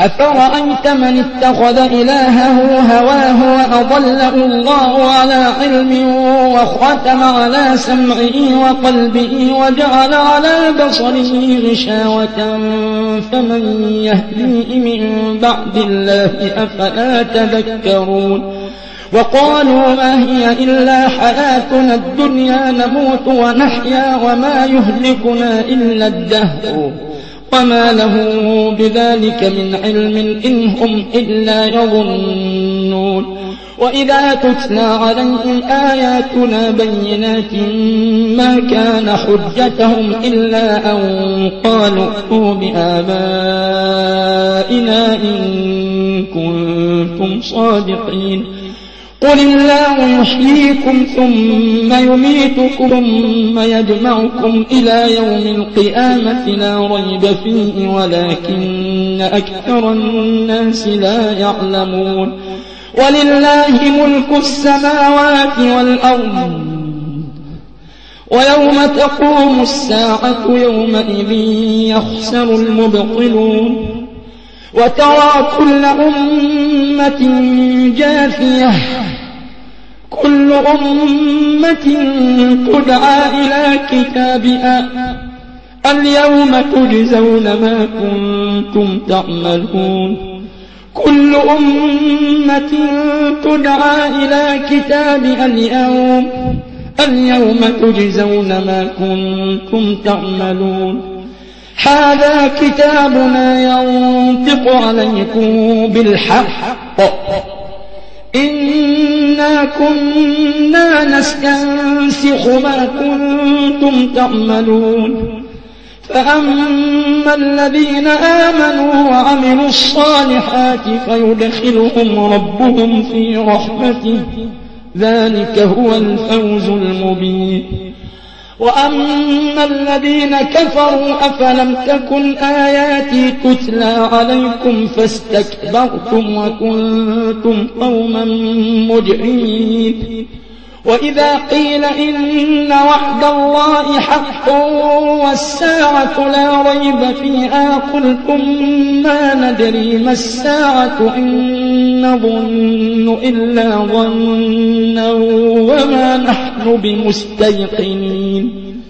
أفرأيت من اتخذ إلهه هواه وأضله الله على علم وختم على سمعه وقلبه وجعل على بصره غشاوة فمن يهديه من بعد الله أفلا تذكرون وقالوا ما هي إلا حياتنا الدنيا نموت ونحيا وما يهلكنا إلا الدهر وما له بذلك من علم إن هم إلا يظنون وإذا تتلى عليهم آياتنا بينات ما كان حجتهم إلا أن قالوا ائتوا بآبائنا إن كنتم صادقين قل الله يحييكم ثم يميتكم ثم يجمعكم إلى يوم القيامة لا ريب فيه ولكن أكثر الناس لا يعلمون ولله ملك السماوات والأرض ويوم تقوم الساعة يومئذ يخسر المبطلون وترى كل أمة جاثية كل أمة تدعى إلى كتابها اليوم تجزون ما كنتم تعملون كل أمة تدعى إلى كتابها اليوم تجزون ما كنتم تعملون هذا كتابنا ينطق عليكم بالحق إنا كنا نستنسخ ما كنتم تعملون فأما الذين آمنوا وعملوا الصالحات فيدخلهم ربهم في رحمته ذلك هو الفوز المبين وأما الذين كفروا أفلم تكن آياتي تتلى عليكم فاستكبرتم وكنتم قوما مجرمين وإذا قيل إن وعد الله حق والساعة لا ريب فيها قلتم ما ندري ما الساعة إن نظن إلا ظنا وما نحن بمستيقنين